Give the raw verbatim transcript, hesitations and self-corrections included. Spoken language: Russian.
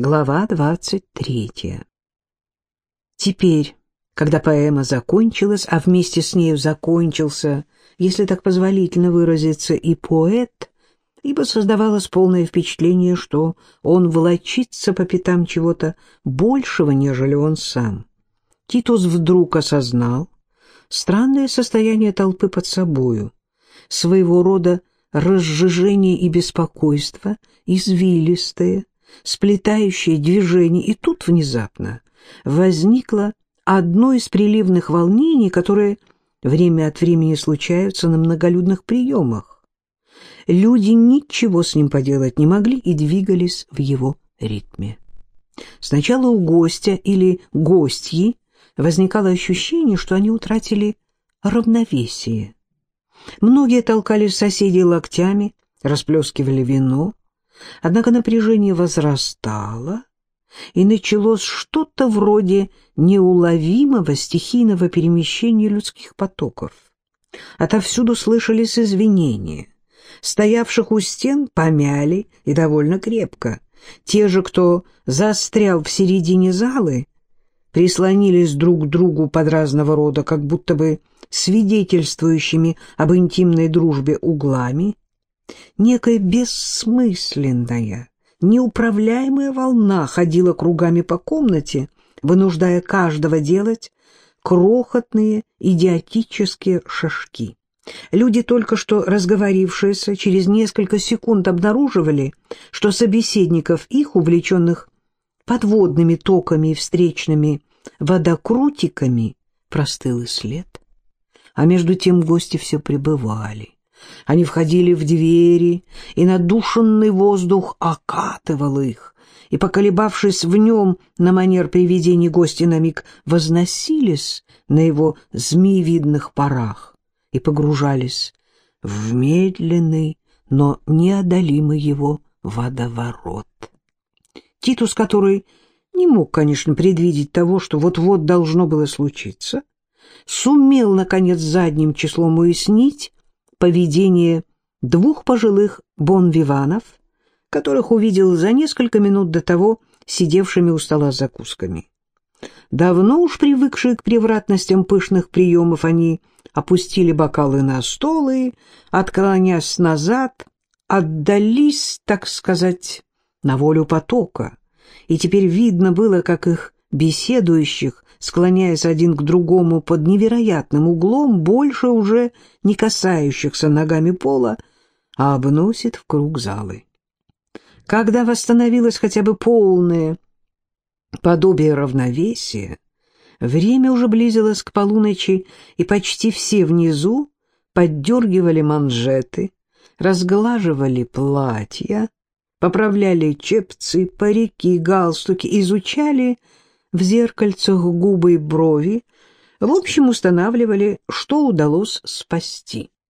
Глава двадцать третья. Теперь, когда поэма закончилась, а вместе с нею закончился, если так позволительно выразиться, и поэт, ибо создавалось полное впечатление, что он волочится по пятам чего-то большего, нежели он сам, Титус вдруг осознал странное состояние толпы под собою, своего рода разжижение и беспокойство, извилистое, сплетающее движение, и тут внезапно возникло одно из приливных волнений, которые время от времени случаются на многолюдных приемах. Люди ничего с ним поделать не могли и двигались в его ритме. Сначала у гостя или гостьи возникало ощущение, что они утратили равновесие. Многие толкали соседей локтями, расплескивали вино, однако напряжение возрастало, и началось что-то вроде неуловимого стихийного перемещения людских потоков. Отовсюду слышались извинения. Стоявших у стен помяли и довольно крепко. Те же, кто застрял в середине залы, прислонились друг к другу под разного рода, как будто бы свидетельствующими об интимной дружбе углами. Некая бессмысленная, неуправляемая волна ходила кругами по комнате, вынуждая каждого делать крохотные идиотические шажки. Люди, только что разговорившиеся, через несколько секунд обнаруживали, что собеседников их, увлеченных подводными токами и встречными водокрутиками, простыл и след. А между тем гости все прибывали. Они входили в двери, и надушенный воздух окатывал их, и, поколебавшись в нем на манер привидений, гости на миг возносились на его змеевидных парах и погружались в медленный, но неодолимый его водоворот. Титус, который не мог, конечно, предвидеть того, что вот-вот должно было случиться, сумел, наконец, задним числом уяснить поведение двух пожилых бонвиванов, которых увидел за несколько минут до того сидевшими у стола с закусками. Давно уж привыкшие к превратностям пышных приемов, они опустили бокалы на стол и, отклонясь назад, отдались, так сказать, на волю потока, и теперь видно было, как их беседующих, склоняясь один к другому под невероятным углом, больше уже не касающихся ногами пола, а обносит в круг залы. Когда восстановилось хотя бы полное подобие равновесия, время уже близилось к полуночи, и почти все внизу поддергивали манжеты, разглаживали платья, поправляли чепцы, парики, галстуки, изучали в зеркальцах губы и брови, в общем, устанавливали, что удалось спасти.